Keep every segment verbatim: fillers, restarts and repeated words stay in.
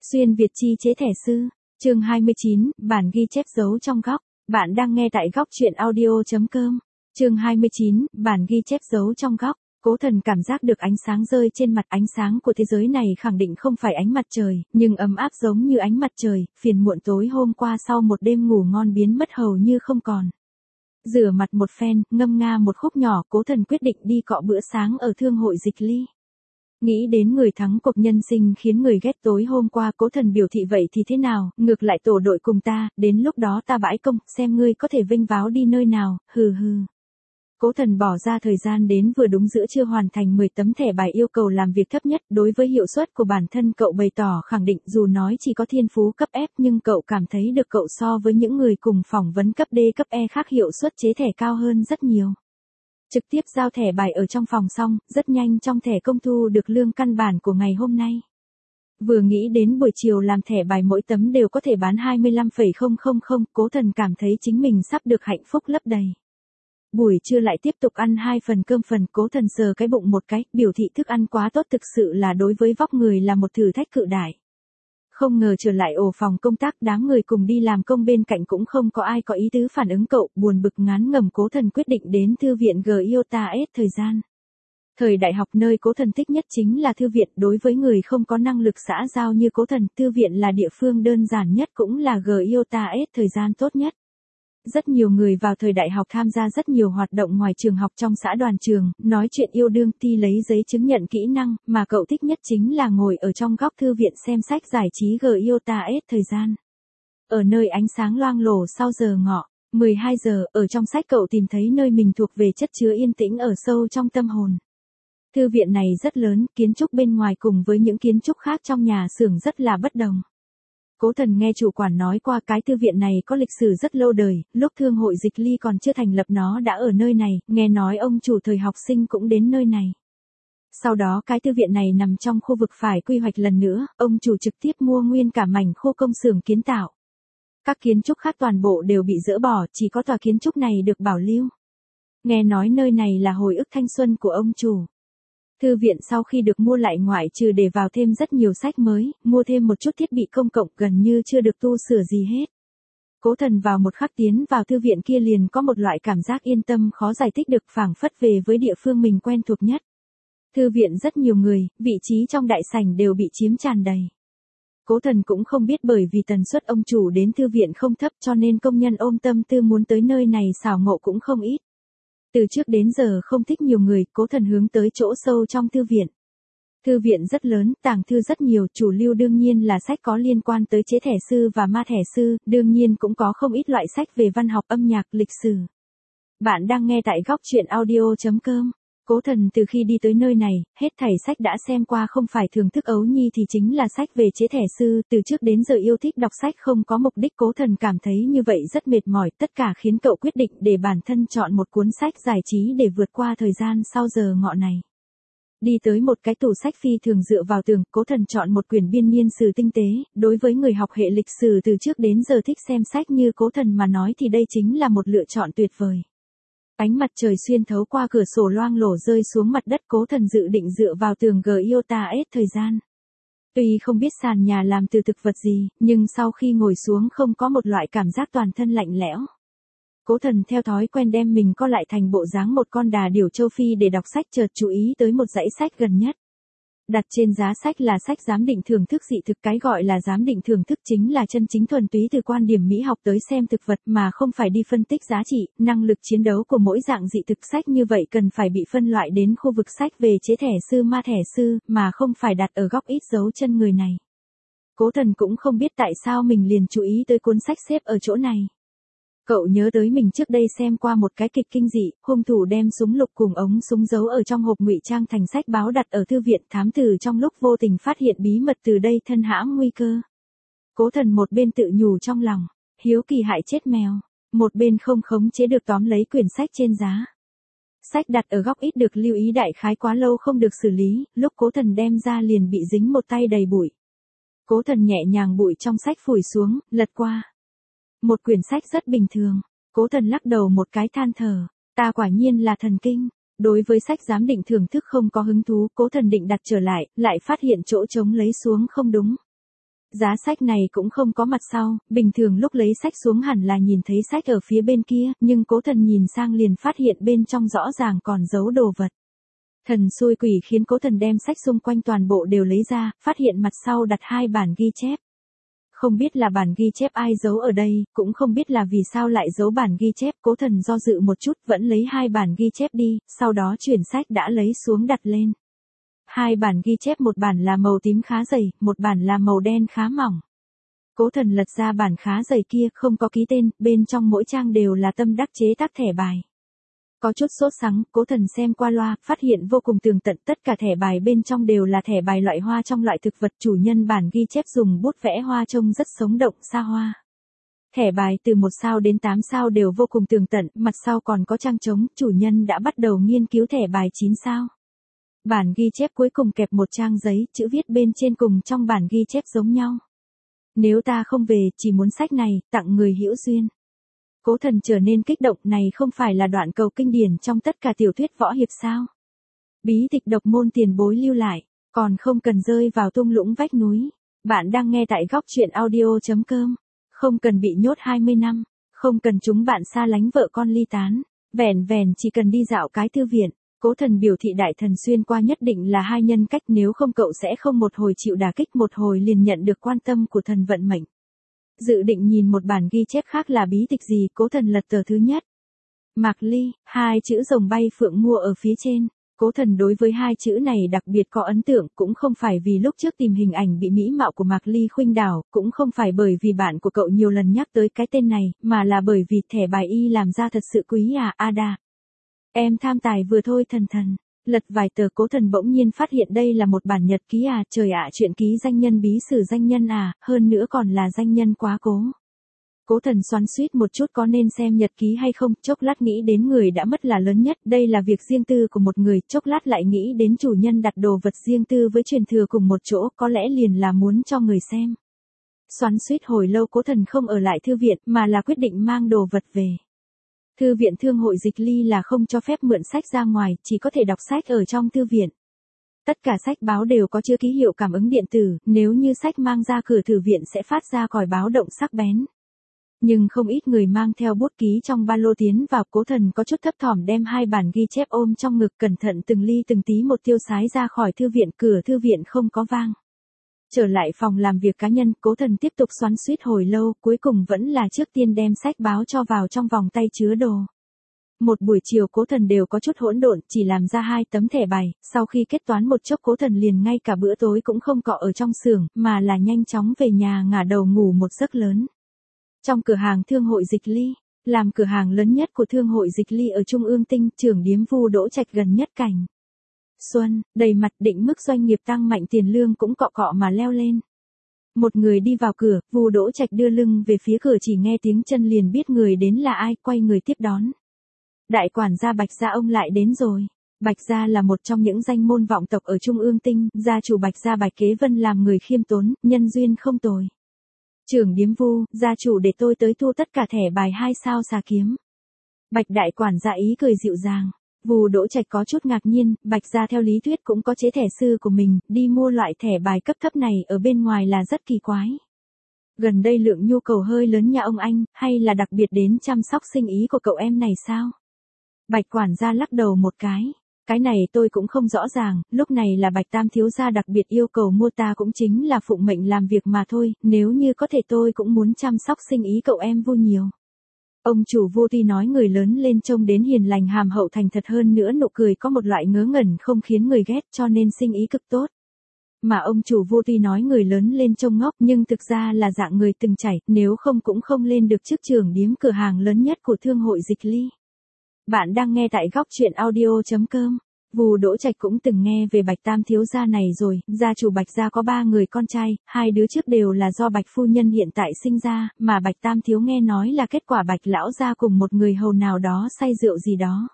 Xuyên Việt chi chế thẻ sư, chương hai mươi chín, bản ghi chép dấu trong góc. Bạn đang nghe tại góc truyện audio.com. Chương hai mươi chín, bản ghi chép dấu trong góc. Cố Thần cảm giác được ánh sáng rơi trên mặt, ánh sáng của thế giới này khẳng định không phải ánh mặt trời, nhưng ấm áp giống như ánh mặt trời, phiền muộn tối hôm qua sau một đêm ngủ ngon biến mất hầu như không còn. Rửa mặt một phen, ngâm nga một khúc nhỏ, Cố Thần quyết định đi cọ bữa sáng ở thương hội Dịch Ly. Nghĩ đến người thắng cuộc nhân sinh khiến người ghét tối hôm qua, Cố Thần biểu thị vậy thì thế nào, ngược lại tổ đội cùng ta, đến lúc đó ta bãi công, xem ngươi có thể vênh váo đi nơi nào, hừ hừ. Cố Thần bỏ ra thời gian đến vừa đúng giữa trưa hoàn thành mười tấm thẻ bài yêu cầu làm việc thấp nhất. Đối với hiệu suất của bản thân, cậu bày tỏ khẳng định dù nói chỉ có thiên phú cấp F nhưng cậu cảm thấy được cậu so với những người cùng phỏng vấn cấp D cấp E khác hiệu suất chế thẻ cao hơn rất nhiều. Trực tiếp giao thẻ bài ở trong phòng xong, rất nhanh trong thẻ công thu được lương căn bản của ngày hôm nay. Vừa nghĩ đến buổi chiều làm thẻ bài mỗi tấm đều có thể bán hai mươi lăm phẩy không không không, Cố Thần cảm thấy chính mình sắp được hạnh phúc lấp đầy. Buổi trưa lại tiếp tục ăn hai phần cơm phần, Cố Thần sờ cái bụng một cái, biểu thị thức ăn quá tốt, thực sự là đối với vóc người là một thử thách cự đại. Không ngờ trở lại ổ phòng công tác, đám người cùng đi làm công bên cạnh cũng không có ai có ý tứ phản ứng cậu, buồn bực ngán ngẩm, Cố Thần quyết định đến thư viện Giota S thời gian. Thời đại học nơi Cố Thần thích nhất chính là thư viện, đối với người không có năng lực xã giao như Cố Thần, thư viện là địa phương đơn giản nhất cũng là Giota S thời gian tốt nhất. Rất nhiều người vào thời đại học tham gia rất nhiều hoạt động ngoài trường học, trong xã đoàn trường, nói chuyện yêu đương, thi lấy giấy chứng nhận kỹ năng, mà cậu thích nhất chính là ngồi ở trong góc thư viện xem sách giải trí Giota S thời gian. Ở nơi ánh sáng loang lổ sau giờ ngọ, mười hai giờ, ở trong sách cậu tìm thấy nơi mình thuộc về, chất chứa yên tĩnh ở sâu trong tâm hồn. Thư viện này rất lớn, kiến trúc bên ngoài cùng với những kiến trúc khác trong nhà xưởng rất là bất đồng. Cố Thần nghe chủ quản nói qua, cái thư viện này có lịch sử rất lâu đời, lúc thương hội Dịch Ly còn chưa thành lập nó đã ở nơi này, nghe nói ông chủ thời học sinh cũng đến nơi này. Sau đó cái thư viện này nằm trong khu vực phải quy hoạch lần nữa, ông chủ trực tiếp mua nguyên cả mảnh khu công xưởng kiến tạo. Các kiến trúc khác toàn bộ đều bị dỡ bỏ, chỉ có tòa kiến trúc này được bảo lưu. Nghe nói nơi này là hồi ức thanh xuân của ông chủ. Thư viện sau khi được mua lại, ngoại trừ để vào thêm rất nhiều sách mới, mua thêm một chút thiết bị công cộng, gần như chưa được tu sửa gì hết. Cố Thần vào một khắc tiến vào thư viện kia liền có một loại cảm giác yên tâm khó giải thích được, phảng phất về với địa phương mình quen thuộc nhất. Thư viện rất nhiều người, vị trí trong đại sảnh đều bị chiếm tràn đầy. Cố Thần cũng không biết bởi vì tần suất ông chủ đến thư viện không thấp cho nên công nhân ôm tâm tư muốn tới nơi này xảo ngộ cũng không ít. Từ trước đến giờ không thích nhiều người, Cố Thần hướng tới chỗ sâu trong thư viện. Thư viện rất lớn, tàng thư rất nhiều, chủ lưu đương nhiên là sách có liên quan tới chế thẻ sư và ma thẻ sư, đương nhiên cũng có không ít loại sách về văn học, âm nhạc, lịch sử. Bạn đang nghe tại góc truyện audio.com. Cố Thần từ khi đi tới nơi này, hết thảy sách đã xem qua, không phải thưởng thức ấu nhi thì chính là sách về chế thẻ sư, từ trước đến giờ yêu thích đọc sách không có mục đích. Cố Thần cảm thấy như vậy rất mệt mỏi, tất cả khiến cậu quyết định để bản thân chọn một cuốn sách giải trí để vượt qua thời gian sau giờ ngọ này. Đi tới một cái tủ sách phi thường dựa vào tường, Cố Thần chọn một quyển biên niên sử tinh tế, đối với người học hệ lịch sử từ trước đến giờ thích xem sách như Cố Thần mà nói thì đây chính là một lựa chọn tuyệt vời. Ánh mặt trời xuyên thấu qua cửa sổ loang lổ rơi xuống mặt đất, Cố Thần dự định dựa vào tường Giota S thời gian. Tuy không biết sàn nhà làm từ thực vật gì, nhưng sau khi ngồi xuống không có một loại cảm giác toàn thân lạnh lẽo. Cố Thần theo thói quen đem mình co lại thành bộ dáng một con đà điểu châu Phi để đọc sách, chợt chú ý tới một dãy sách gần nhất. Đặt trên giá sách là sách giám định thưởng thức dị thực, cái gọi là giám định thưởng thức chính là chân chính thuần túy từ quan điểm mỹ học tới xem thực vật mà không phải đi phân tích giá trị, năng lực chiến đấu của mỗi dạng dị thực. Sách như vậy cần phải bị phân loại đến khu vực sách về chế thẻ sư, ma thẻ sư, mà không phải đặt ở góc ít dấu chân người này. Cố Thần cũng không biết tại sao mình liền chú ý tới cuốn sách xếp ở chỗ này. Cậu nhớ tới mình trước đây xem qua một cái kịch kinh dị, hung thủ đem súng lục cùng ống súng giấu ở trong hộp ngụy trang thành sách báo đặt ở thư viện, thám tử trong lúc vô tình phát hiện bí mật từ đây thân hãm nguy cơ. Cố Thần một bên tự nhủ trong lòng, hiếu kỳ hại chết mèo, một bên không khống chế được tóm lấy quyển sách trên giá. Sách đặt ở góc ít được lưu ý, đại khái quá lâu không được xử lý, lúc Cố Thần đem ra liền bị dính một tay đầy bụi. Cố Thần nhẹ nhàng bụi trong sách phủi xuống, lật qua. Một quyển sách rất bình thường. Cố Thần lắc đầu một cái than thở, ta quả nhiên là thần kinh. Đối với sách giám định thưởng thức không có hứng thú, Cố Thần định đặt trở lại, lại phát hiện chỗ trống lấy xuống không đúng. Giá sách này cũng không có mặt sau, bình thường lúc lấy sách xuống hẳn là nhìn thấy sách ở phía bên kia, nhưng Cố Thần nhìn sang liền phát hiện bên trong rõ ràng còn giấu đồ vật. Thần xui quỷ khiến Cố Thần đem sách xung quanh toàn bộ đều lấy ra, phát hiện mặt sau đặt hai bản ghi chép. Không biết là bản ghi chép ai giấu ở đây, cũng không biết là vì sao lại giấu bản ghi chép. Cố Thần do dự một chút vẫn lấy hai bản ghi chép đi, sau đó chuyển sách đã lấy xuống đặt lên. Hai bản ghi chép, một bản là màu tím khá dày, một bản là màu đen khá mỏng. Cố Thần lật ra bản khá dày kia, không có ký tên, bên trong mỗi trang đều là tâm đắc chế tác thẻ bài. Có chút sốt sắng, Cố Thần xem qua loa, phát hiện vô cùng tường tận, tất cả thẻ bài bên trong đều là thẻ bài loại hoa trong loại thực vật. Chủ nhân bản ghi chép dùng bút vẽ hoa trông rất sống động, xa hoa. Thẻ bài từ một sao đến tám sao đều vô cùng tường tận, mặt sau còn có trang trống, chủ nhân đã bắt đầu nghiên cứu thẻ bài chín sao. Bản ghi chép cuối cùng kẹp một trang giấy, chữ viết bên trên cùng trong bản ghi chép giống nhau. Nếu ta không về, chỉ muốn sách này, tặng người hữu duyên. Cố Thần trở nên kích động, này không phải là đoạn cầu kinh điển trong tất cả tiểu thuyết võ hiệp sao? Bí tịch độc môn tiền bối lưu lại, còn không cần rơi vào thung lũng vách núi. Bạn đang nghe tại góc truyện audio chấm com. Không cần bị nhốt hai mươi năm, không cần chúng bạn xa lánh vợ con ly tán, vẻn vẻn chỉ cần đi dạo cái thư viện. Cố Thần biểu thị đại thần xuyên qua nhất định là hai nhân cách, nếu không cậu sẽ không một hồi chịu đả kích, một hồi liền nhận được quan tâm của thần vận mệnh. Dự định nhìn một bản ghi chép khác là bí tịch gì, Cố Thần lật tờ thứ nhất. Mạc Ly, hai chữ rồng bay phượng mua ở phía trên. Cố Thần đối với hai chữ này đặc biệt có ấn tượng, cũng không phải vì lúc trước tìm hình ảnh bị mỹ mạo của Mạc Ly khuynh đảo, cũng không phải bởi vì bạn của cậu nhiều lần nhắc tới cái tên này, mà là bởi vì thẻ bài y làm ra thật sự quý à, Ada. Em tham tài vừa thôi thần thần. Lật vài tờ, Cố Thần bỗng nhiên phát hiện đây là một bản nhật ký à, trời ạ, truyện ký danh nhân bí sử danh nhân à, hơn nữa còn là danh nhân quá cố. Cố Thần xoắn xuýt một chút có nên xem nhật ký hay không, chốc lát nghĩ đến người đã mất là lớn nhất, đây là việc riêng tư của một người, chốc lát lại nghĩ đến chủ nhân đặt đồ vật riêng tư với truyền thừa cùng một chỗ, có lẽ liền là muốn cho người xem. Xoắn xuýt hồi lâu, Cố Thần không ở lại thư viện, mà là quyết định mang đồ vật về. Thư viện Thương hội Dịch Ly là không cho phép mượn sách ra ngoài, chỉ có thể đọc sách ở trong thư viện. Tất cả sách báo đều có chứa ký hiệu cảm ứng điện tử, nếu như sách mang ra cửa thư viện sẽ phát ra còi báo động sắc bén. Nhưng không ít người mang theo bút ký trong ba lô tiến vào. Cố Thần có chút thấp thỏm đem hai bản ghi chép ôm trong ngực, cẩn thận từng ly từng tí một tiêu sái ra khỏi thư viện, cửa thư viện không có vang. Trở lại phòng làm việc cá nhân, Cố Thần tiếp tục xoắn xuýt hồi lâu, cuối cùng vẫn là trước tiên đem sách báo cho vào trong vòng tay chứa đồ. Một buổi chiều Cố Thần đều có chút hỗn độn, chỉ làm ra hai tấm thẻ bài, sau khi kết toán một chốc Cố Thần liền ngay cả bữa tối cũng không cọ ở trong xưởng, mà là nhanh chóng về nhà ngả đầu ngủ một giấc lớn. Trong cửa hàng Thương hội Dịch Ly, làm cửa hàng lớn nhất của Thương hội Dịch Ly ở Trung ương Tinh, trưởng điếm Vu Đỗ Trạch gần nhất cảnh xuân, đầy mặt, định mức doanh nghiệp tăng mạnh, tiền lương cũng cọ cọ mà leo lên. Một người đi vào cửa, Vu Đỗ Trạch đưa lưng về phía cửa, chỉ nghe tiếng chân liền biết người đến là ai, quay người tiếp đón. Đại quản gia Bạch gia ông lại đến rồi. Bạch gia là một trong những danh môn vọng tộc ở Trung ương Tinh, gia chủ Bạch gia Bạch Kế Vân làm người khiêm tốn, nhân duyên không tồi. Trưởng điếm Vu, gia chủ để tôi tới thu tất cả thẻ bài hai sao xà kiếm. Bạch đại quản gia ý cười dịu dàng. Vu Đỗ Trạch có chút ngạc nhiên, Bạch gia theo lý thuyết cũng có chế thẻ sư của mình, đi mua loại thẻ bài cấp thấp này ở bên ngoài là rất kỳ quái. Gần đây lượng nhu cầu hơi lớn nhà ông anh, hay là đặc biệt đến chăm sóc sinh ý của cậu em này sao? Bạch quản gia lắc đầu một cái. Cái này tôi cũng không rõ ràng, lúc này là Bạch Tam thiếu gia đặc biệt yêu cầu mua, ta cũng chính là phụng mệnh làm việc mà thôi, nếu như có thể tôi cũng muốn chăm sóc sinh ý cậu em Vu nhiều. Ông chủ Vu tuy nói người lớn lên trông đến hiền lành hàm hậu thành thật, hơn nữa nụ cười có một loại ngớ ngẩn không khiến người ghét, cho nên sinh ý cực tốt. Mà ông chủ Vu tuy nói người lớn lên trông ngốc, nhưng thực ra là dạng người từng trải, nếu không cũng không lên được chức trưởng điếm cửa hàng lớn nhất của Thương hội Dịch Ly. Bạn đang nghe tại góc truyện audio chấm com. Vu Đỗ Trạch cũng từng nghe về Bạch Tam thiếu gia này rồi, gia chủ Bạch gia có ba người con trai, hai đứa trước đều là do Bạch phu nhân hiện tại sinh ra, mà Bạch Tam thiếu nghe nói là kết quả Bạch lão gia cùng một người hầu nào đó say rượu gì đó.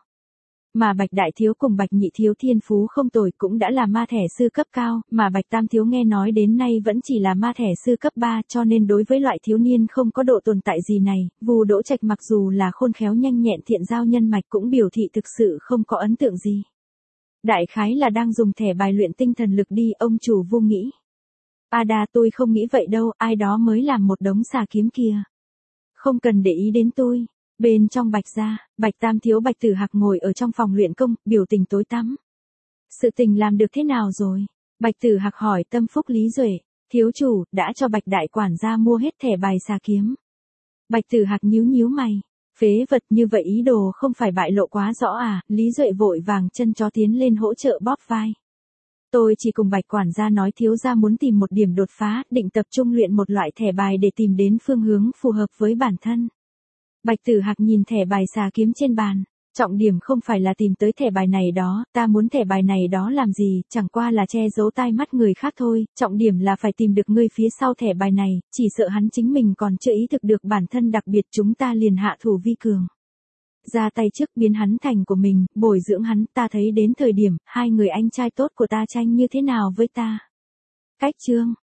Mà Bạch đại thiếu cùng Bạch nhị thiếu thiên phú không tồi, cũng đã là ma thẻ sư cấp cao, mà Bạch Tam thiếu nghe nói đến nay vẫn chỉ là ma thẻ sư cấp ba, cho nên đối với loại thiếu niên không có độ tồn tại gì này, Vu Đỗ Trạch mặc dù là khôn khéo nhanh nhẹn thiện giao nhân mạch cũng biểu thị thực sự không có ấn tượng gì. Đại khái là đang dùng thẻ bài luyện tinh thần lực đi, ông chủ Vu nghĩ. Ada tôi không nghĩ vậy đâu, ai đó mới làm một đống xà kiếm kìa. Không cần để ý đến tôi. Bên trong Bạch gia, Bạch Tam thiếu Bạch Tử Hạc ngồi ở trong phòng luyện công, biểu tình tối tăm. Sự tình làm được thế nào rồi? Bạch Tử Hạc hỏi tâm phúc Lý Duệ. Thiếu chủ, đã cho Bạch đại quản gia mua hết thẻ bài xà kiếm. Bạch Tử Hạc nhíu nhíu mày. Phế vật, như vậy ý đồ không phải bại lộ quá rõ à? Lý Duệ vội vàng chân chó tiến lên hỗ trợ bóp vai. Tôi chỉ cùng Bạch quản gia nói thiếu gia muốn tìm một điểm đột phá, định tập trung luyện một loại thẻ bài để tìm đến phương hướng phù hợp với bản thân. Bạch Tử Hạc nhìn thẻ bài xà kiếm trên bàn. Trọng điểm không phải là tìm tới thẻ bài này đó, ta muốn thẻ bài này đó làm gì, chẳng qua là che giấu tai mắt người khác thôi, trọng điểm là phải tìm được người phía sau thẻ bài này, chỉ sợ hắn chính mình còn chưa ý thức được bản thân đặc biệt, chúng ta liền hạ thủ vi cường. Ra tay trước biến hắn thành của mình, bồi dưỡng hắn, ta thấy đến thời điểm, hai người anh trai tốt của ta tranh như thế nào với ta. Cách chương